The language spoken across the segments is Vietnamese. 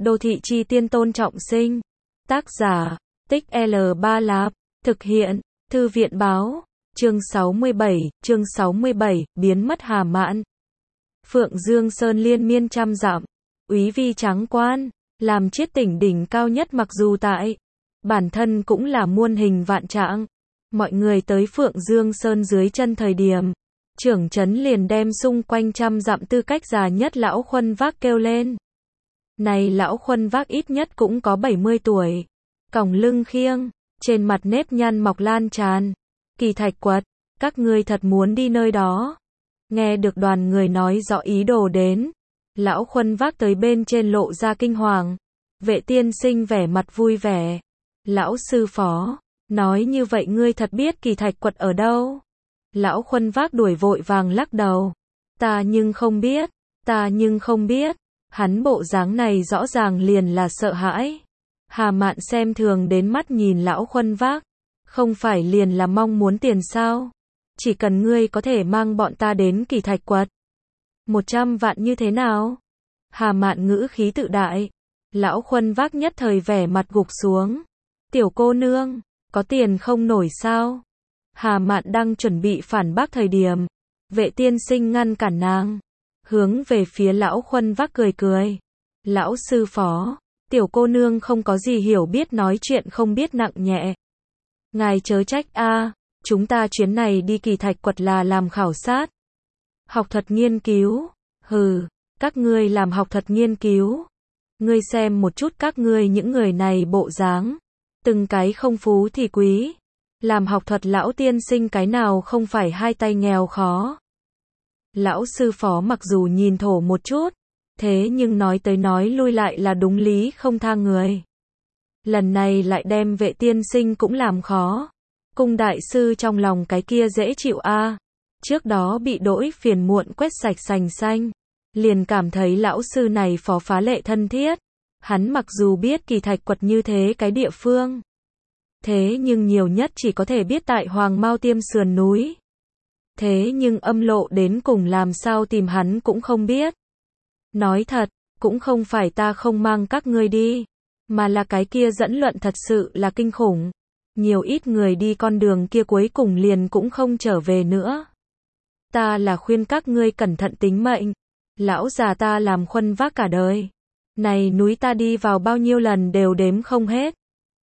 Đô thị chi tiên Tôn Trọng Sinh. Tác giả, Tích L3 Lạp. Thực hiện, Thư viện báo. Chương 67, biến mất Hà Mạn. Phượng Dương Sơn liên miên trăm dặm, úy vi trắng quan, làm chiết tỉnh đỉnh cao nhất mặc dù tại bản thân cũng là muôn hình vạn trạng. Mọi người tới Phượng Dương Sơn dưới chân thời điểm, trưởng trấn liền đem xung quanh trăm dặm tư cách già nhất lão Khuân Vác kêu lên. Này lão Khuân Vác ít nhất cũng có 70 tuổi, còng lưng khiêng, trên mặt nếp nhăn mọc lan tràn. Kỳ Thạch Quật, các ngươi thật muốn đi nơi đó? Nghe được đoàn người nói rõ ý đồ đến, lão Khuân Vác tới bên trên lộ ra kinh hoàng. Vệ tiên sinh vẻ mặt vui vẻ. Lão sư phó, nói như vậy ngươi thật biết Kỳ Thạch Quật ở đâu? Lão Khuân Vác đuổi vội vàng lắc đầu. Ta nhưng không biết. Hắn bộ dáng này rõ ràng liền là sợ hãi. Hà Mạn xem thường đến mắt nhìn lão Khuân Vác. Không phải liền là mong muốn tiền sao? Chỉ cần ngươi có thể mang bọn ta đến Kỳ Thạch Quật. 100 vạn như thế nào? Hà Mạn ngữ khí tự đại. Lão Khuân Vác nhất thời vẻ mặt gục xuống. Tiểu cô nương, có tiền không nổi sao? Hà Mạn đang chuẩn bị phản bác thời điểm, vệ tiên sinh ngăn cản nàng, hướng về phía lão Khuân Vác cười cười. Lão sư phó, tiểu cô nương không có gì hiểu biết nói chuyện không biết nặng nhẹ. Ngài chớ trách a, chúng ta chuyến này đi Kỳ Thạch Quật là làm khảo sát. Học thuật nghiên cứu, hừ, các ngươi làm học thuật nghiên cứu. Ngươi xem một chút các ngươi những người này bộ dáng, từng cái không phú thì quý. Làm học thuật lão tiên sinh cái nào không phải hai tay nghèo khó. Lão sư phó mặc dù nhìn thổ một chút, thế nhưng nói tới nói lui lại là đúng lý không tha người. Lần này lại đem vệ tiên sinh cũng làm khó. Cung đại sư trong lòng cái kia dễ chịu a. Trước đó bị đỗi phiền muộn quét sạch sành xanh, liền cảm thấy lão sư này phó phá lệ thân thiết. Hắn mặc dù biết Kỳ Thạch Quật như thế cái địa phương, thế nhưng nhiều nhất chỉ có thể biết tại Hoàng Mao Tiêm sườn núi. Thế nhưng âm lộ đến cùng làm sao tìm hắn cũng không biết. Nói thật, cũng không phải ta không mang các ngươi đi, mà là cái kia dẫn luận thật sự là kinh khủng. Nhiều ít người đi con đường kia cuối cùng liền cũng không trở về nữa. Ta là khuyên các ngươi cẩn thận tính mệnh. Lão già ta làm Khuân Vác cả đời. Này núi ta đi vào bao nhiêu lần đều đếm không hết.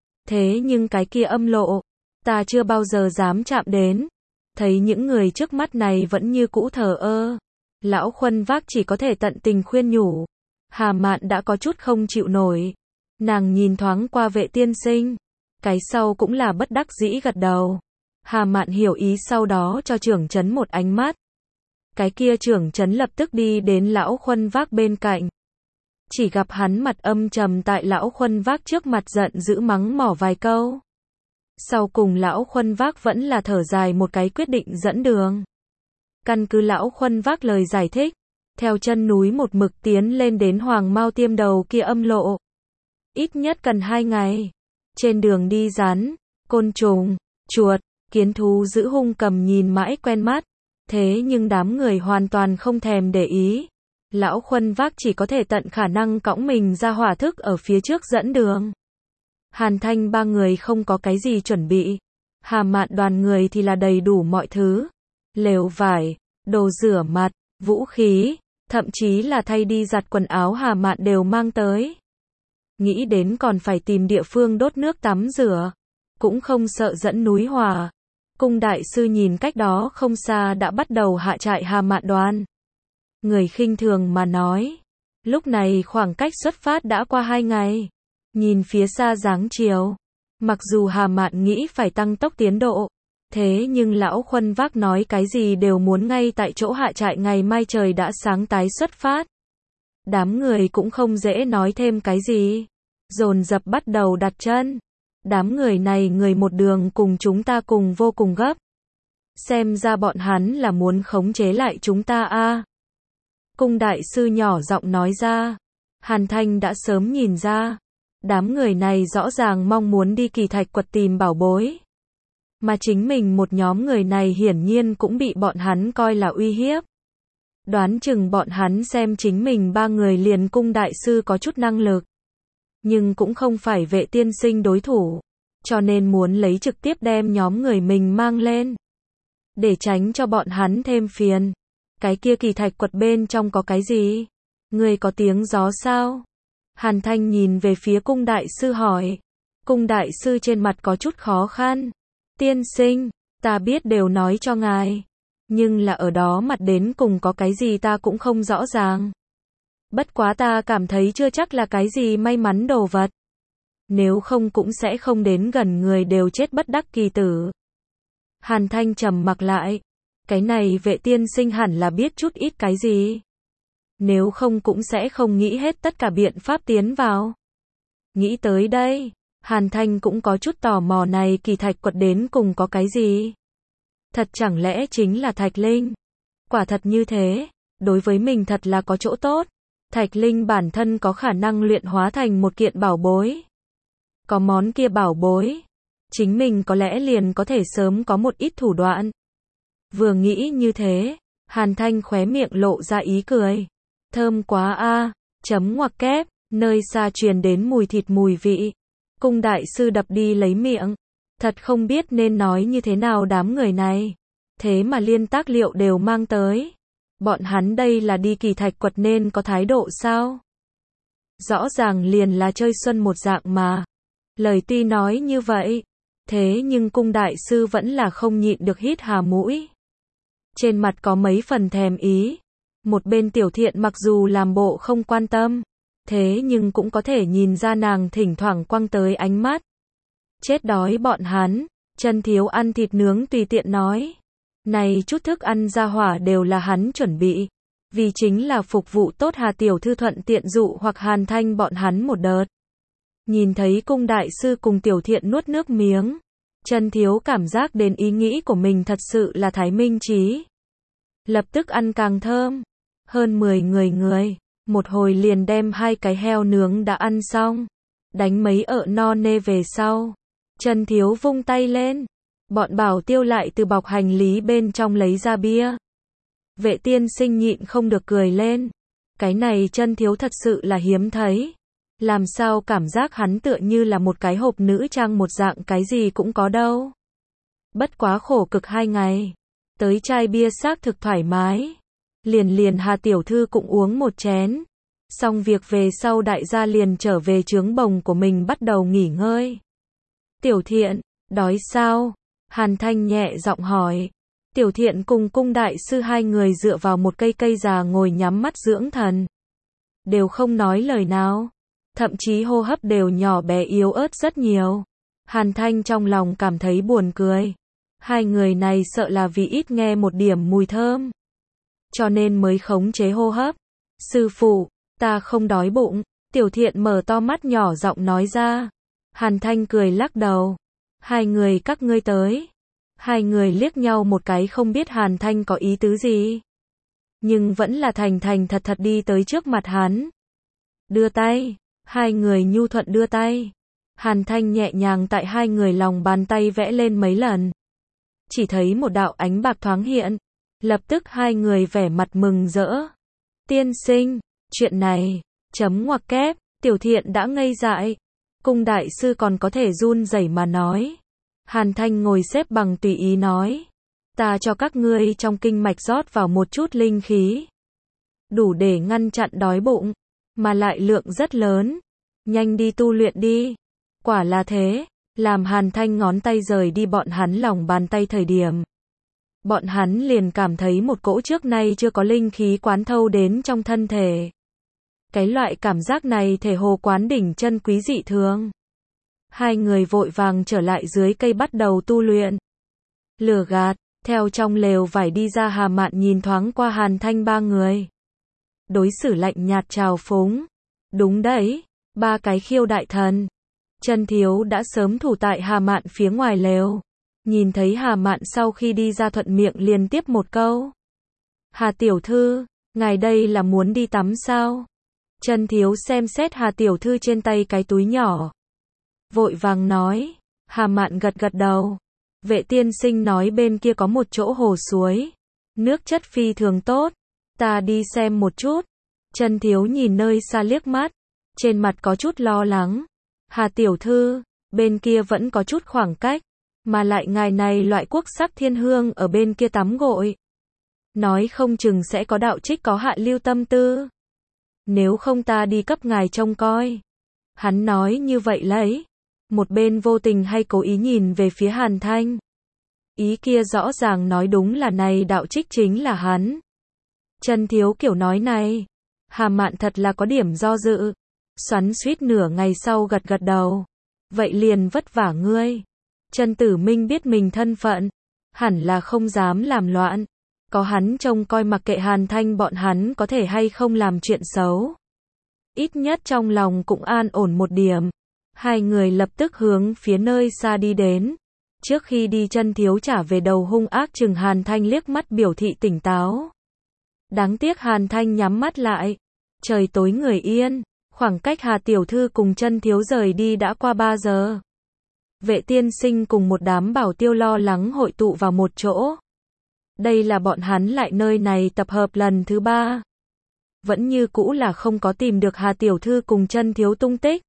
Thế nhưng cái kia âm lộ, ta chưa bao giờ dám chạm đến. Thấy những người trước mắt này vẫn như cũ thờ ơ. Lão Khuân Vác chỉ có thể tận tình khuyên nhủ. Hà Mạn đã có chút không chịu nổi. Nàng nhìn thoáng qua vệ tiên sinh. Cái sau cũng là bất đắc dĩ gật đầu. Hà Mạn hiểu ý sau đó cho trưởng trấn một ánh mắt. Cái kia trưởng trấn lập tức đi đến lão Khuân Vác bên cạnh. Chỉ gặp hắn mặt âm trầm tại lão Khuân Vác trước mặt giận dữ mắng mỏ vài câu. Sau cùng lão Khuân Vác vẫn là thở dài một cái quyết định dẫn đường. Căn cứ lão Khuân Vác lời giải thích, theo chân núi một mực tiến lên đến Hoàng Mao Tiêm đầu kia âm lộ. Ít nhất cần 2 ngày. Trên đường đi rắn, côn trùng, chuột, kiến thú dữ hung cầm nhìn mãi quen mắt. Thế nhưng đám người hoàn toàn không thèm để ý. Lão Khuân Vác chỉ có thể tận khả năng cõng mình ra hỏa thức ở phía trước dẫn đường. Hàn Thanh ba người không có cái gì chuẩn bị. Hà Mạn đoàn người thì là đầy đủ mọi thứ. Lều vải, đồ rửa mặt, vũ khí, thậm chí là thay đi giặt quần áo Hà Mạn đều mang tới. Nghĩ đến còn phải tìm địa phương đốt nước tắm rửa. Cũng không sợ dẫn núi hỏa. Cung đại sư nhìn cách đó không xa đã bắt đầu hạ trại Hà Mạn đoàn. Người khinh thường mà nói. Lúc này khoảng cách xuất phát đã qua 2 ngày. Nhìn phía xa dáng chiều. Mặc dù Hà Mạn nghĩ phải tăng tốc tiến độ. Thế nhưng lão Khuân Vác nói cái gì đều muốn ngay tại chỗ hạ trại ngày mai trời đã sáng tái xuất phát. Đám người cũng không dễ nói thêm cái gì. Dồn dập bắt đầu đặt chân. Đám người này người một đường cùng chúng ta cùng vô cùng gấp. Xem ra bọn hắn là muốn khống chế lại chúng ta a. Cung đại sư nhỏ giọng nói ra. Hàn Thanh đã sớm nhìn ra. Đám người này rõ ràng mong muốn đi Kỳ Thạch Quật tìm bảo bối. Mà chính mình một nhóm người này hiển nhiên cũng bị bọn hắn coi là uy hiếp. Đoán chừng bọn hắn xem chính mình 3 người liền cung đại sư có chút năng lực. nhưng cũng không phải Vệ tiên sinh đối thủ, cho nên muốn lấy trực tiếp đem nhóm người mình mang lên, để tránh cho bọn hắn thêm phiền. Cái kia kỳ thạch quật bên trong có cái gì? Người có tiếng gió sao? Hàn Thanh nhìn về phía cung đại sư hỏi. Cung đại sư trên mặt có chút khó khăn. Tiên sinh, ta biết đều nói cho ngài, nhưng là ở đó mặt đến cùng có cái gì ta cũng không rõ ràng. Bất quá ta cảm thấy chưa chắc là cái gì may mắn đồ vật. Nếu không cũng sẽ không đến gần người đều chết bất đắc kỳ tử. Hàn Thanh trầm mặc lại. Cái này Vệ tiên sinh hẳn là biết chút ít cái gì. Nếu không cũng sẽ không nghĩ hết tất cả biện pháp tiến vào. Nghĩ tới đây, Hàn Thanh cũng có chút tò mò này kỳ thạch quật đến cùng có cái gì. Thật chẳng lẽ chính là thạch linh? Quả thật như thế, đối với mình thật là có chỗ tốt. Thạch linh bản thân có khả năng luyện hóa thành một kiện bảo bối. Có món kia bảo bối, chính mình có lẽ liền có thể sớm có một ít thủ đoạn. Vừa nghĩ như thế, Hàn Thanh khóe miệng lộ ra ý cười. Thơm quá a, chấm ngoặc kép, nơi xa truyền đến mùi thịt mùi vị. Cung đại sư đập đi lấy miệng. Thật không biết nên nói như thế nào đám người này. Thế mà liên tác liệu đều mang tới. Bọn hắn đây là đi kỳ thạch quật nên có thái độ sao? Rõ ràng liền là chơi xuân một dạng mà. Lời tuy nói như vậy, thế nhưng cung đại sư vẫn là không nhịn được hít hà mũi. Trên mặt có mấy phần thèm ý. Một bên Tiểu Thiện mặc dù làm bộ không quan tâm, thế nhưng cũng có thể nhìn ra nàng thỉnh thoảng quăng tới ánh mắt. Chết đói bọn hắn, Chân Thiếu ăn thịt nướng tùy tiện nói. Này chút thức ăn ra hỏa đều là hắn chuẩn bị, vì chính là phục vụ tốt Hà tiểu thư thuận tiện dụ hoặc Hàn Thanh bọn hắn một đợt. Nhìn thấy cung đại sư cùng Tiểu Thiện nuốt nước miếng, Chân Thiếu cảm giác đến ý nghĩ của mình thật sự là thái minh trí. Lập tức ăn càng thơm. Hơn 10 người, một hồi liền đem 2 cái heo nướng đã ăn xong. Đánh mấy ợ no nê về sau. Chân Thiếu vung tay lên. Bọn bảo tiêu lại từ bọc hành lý bên trong lấy ra bia. Vệ tiên sinh nhịn không được cười lên. Cái này Chân Thiếu thật sự là hiếm thấy. Làm sao cảm giác hắn tựa như là một cái hộp nữ trang một dạng cái gì cũng có đâu. Bất quá khổ cực 2 ngày. Tới chai bia xác thực thoải mái. Liền Hà tiểu thư cũng uống một chén. Xong việc về sau đại gia liền trở về trướng bồng của mình bắt đầu nghỉ ngơi. Tiểu Thiện, đói sao? Hàn Thanh nhẹ giọng hỏi. Tiểu Thiện cùng cung đại sư 2 người dựa vào một cây già ngồi nhắm mắt dưỡng thần. Đều không nói lời nào. Thậm chí hô hấp đều nhỏ bé yếu ớt rất nhiều. Hàn Thanh trong lòng cảm thấy buồn cười. 2 người này sợ là vì ít nghe một điểm mùi thơm, cho nên mới khống chế hô hấp. Sư phụ, ta không đói bụng. Tiểu Thiện mở to mắt nhỏ giọng nói ra. Hàn Thanh cười lắc đầu. 2 người các ngươi tới. 2 người liếc nhau một cái không biết Hàn Thanh có ý tứ gì. Nhưng vẫn là thành thật thật đi tới trước mặt hắn. Đưa tay. 2 người nhu thuận đưa tay. Hàn Thanh nhẹ nhàng tại 2 người lòng bàn tay vẽ lên mấy lần. Chỉ thấy một đạo ánh bạc thoáng hiện. Lập tức 2 người vẻ mặt mừng rỡ. Tiên sinh, chuyện này, chấm ngoặc kép, Tiểu Thiện đã ngây dại. Cung đại sư còn có thể run rẩy mà nói. Hàn Thanh ngồi xếp bằng tùy ý nói. Ta cho các ngươi trong kinh mạch rót vào một chút linh khí. Đủ để ngăn chặn đói bụng, mà lại lượng rất lớn. Nhanh đi tu luyện đi. Quả là thế, làm Hàn Thanh ngón tay rời đi bọn hắn lòng bàn tay thời điểm. Bọn hắn liền cảm thấy một cỗ trước nay chưa có linh khí quán thâu đến trong thân thể. Cái loại cảm giác này thể hồ quán đỉnh chân quý dị thường. 2 người vội vàng trở lại dưới cây bắt đầu tu luyện. Lừa gạt, theo trong lều vải đi ra Hà Mạn nhìn thoáng qua Hàn Thanh 3 người. Đối xử lạnh nhạt trào phúng. Đúng đấy, 3 cái khiêu đại thần. Chân Thiếu đã sớm thủ tại Hà Mạn phía ngoài lều. Nhìn thấy Hà Mạn sau khi đi ra thuận miệng liền tiếp một câu. Hà tiểu thư, ngài đây là muốn đi tắm sao? Chân Thiếu xem xét Hà tiểu thư trên tay cái túi nhỏ. Vội vàng nói. Hà Mạn gật gật đầu. Vệ tiên sinh nói bên kia có một chỗ hồ suối. Nước chất phi thường tốt. Ta đi xem một chút. Chân Thiếu nhìn nơi xa liếc mắt. trên mặt có chút lo lắng. Hà tiểu thư, bên kia vẫn có chút khoảng cách, mà lại ngài này loại quốc sắc thiên hương ở bên kia tắm gội. Nói không chừng sẽ có đạo trích có hạ lưu tâm tư. Nếu không ta đi cấp ngài trông coi. Hắn nói như vậy lấy. Một bên vô tình hay cố ý nhìn về phía Hàn Thanh. Ý kia rõ ràng nói đúng là này đạo trích chính là hắn. Chân thiếu kiểu nói này. Hà Mạn thật là có điểm do dự. Xoắn suýt nửa ngày sau gật gật đầu. Vậy liền vất vả ngươi. Chân Tử Minh biết mình thân phận. Hẳn là không dám làm loạn. Có hắn trông coi mặc kệ Hàn Thanh bọn hắn có thể hay không làm chuyện xấu. Ít nhất trong lòng cũng an ổn một điểm. Hai người lập tức hướng phía nơi xa đi đến. Trước khi đi Chân thiếu trả về đầu hung ác chừng Hàn Thanh liếc mắt biểu thị tỉnh táo. Đáng tiếc Hàn Thanh nhắm mắt lại. Trời tối người yên. Khoảng cách Hà tiểu thư cùng Chân thiếu rời đi đã qua 3 giờ. Vệ tiên sinh cùng một đám bảo tiêu lo lắng hội tụ vào một chỗ. Đây là bọn hắn lại nơi này tập hợp lần thứ 3. Vẫn như cũ là không có tìm được Hà tiểu thư cùng Chân thiếu tung tích.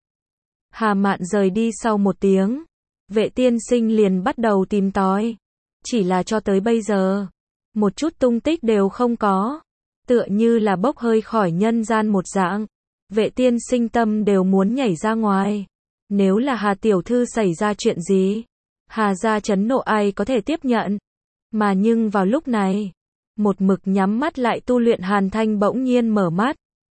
Hà Mạn rời đi sau 1 tiếng. Vệ tiên sinh liền bắt đầu tìm tòi. Chỉ là cho tới bây giờ, một chút tung tích đều không có. Tựa như là bốc hơi khỏi nhân gian một dạng. Vệ tiên sinh tâm đều muốn nhảy ra ngoài. Nếu là Hà tiểu thư xảy ra chuyện gì, Hà gia chấn nộ ai có thể tiếp nhận. Mà nhưng vào lúc này, một mực nhắm mắt lại tu luyện Hàn Thanh bỗng nhiên mở mắt.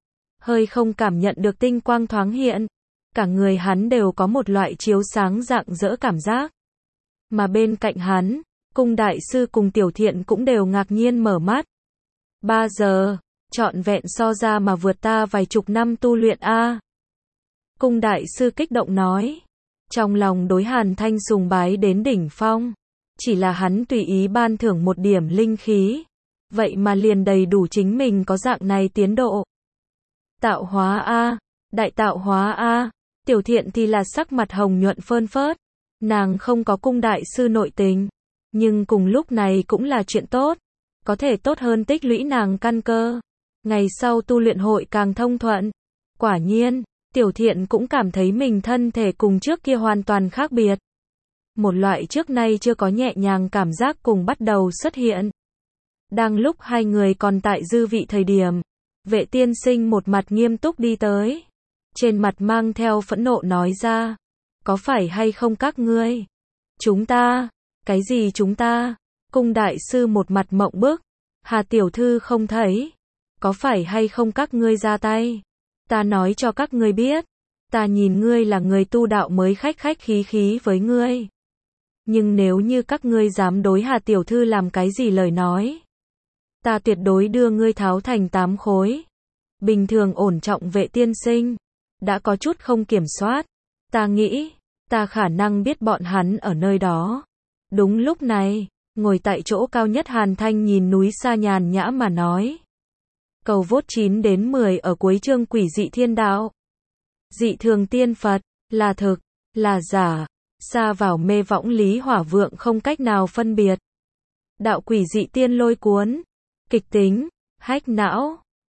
Hơi không cảm nhận được tinh quang thoáng hiện. Cả người hắn đều có một loại chiếu sáng rạng rỡ cảm giác. Mà bên cạnh hắn, Cung đại sư cùng Tiểu Thiện cũng đều ngạc nhiên mở mắt. 3 giờ, trọn vẹn so ra mà vượt ta vài chục năm tu luyện a. Cung đại sư kích động nói. Trong lòng đối Hàn Thanh sùng bái đến đỉnh phong. Chỉ là hắn tùy ý ban thưởng một điểm linh khí. Vậy mà liền đầy đủ chính mình có dạng này tiến độ. Tạo hóa a, đại tạo hóa a. Tiểu Thiện thì là sắc mặt hồng nhuận phơn phớt. Nàng không có cung đại sư nội tình. Nhưng cùng lúc này cũng là chuyện tốt. Có thể tốt hơn tích lũy nàng căn cơ. Ngày sau tu luyện hội càng thông thuận. Quả nhiên, Tiểu Thiện cũng cảm thấy mình thân thể cùng trước kia hoàn toàn khác biệt. Một loại trước nay chưa có nhẹ nhàng cảm giác cùng bắt đầu xuất hiện. Đang lúc hai người còn tại dư vị thời điểm, vệ tiên sinh một mặt nghiêm túc đi tới. Trên mặt mang theo phẫn nộ nói ra. Có phải hay không các ngươi? Chúng ta? Cái gì chúng ta? Cung đại sư một mặt mộng bức. Hà tiểu thư không thấy. Có phải hay không các ngươi ra tay? Ta nói cho các ngươi biết. Ta nhìn ngươi là người tu đạo mới khách khách khí khí với ngươi. Nhưng nếu như các ngươi dám đối Hà tiểu thư làm cái gì lời nói, ta tuyệt đối đưa ngươi tháo thành 8 khối. Bình thường ổn trọng vệ tiên sinh đã có chút không kiểm soát. Ta nghĩ, ta khả năng biết bọn hắn ở nơi đó. Đúng lúc này, ngồi tại chỗ cao nhất Hàn Thanh nhìn núi xa nhàn nhã mà nói. Cầu vốt 9 đến 10 ở cuối chương Quỷ dị thiên đạo. Dị thường tiên Phật, là thực, là giả, xa vào mê võng lý hỏa vượng không cách nào phân biệt. Đạo quỷ dị tiên lôi cuốn, kịch tính, hách não.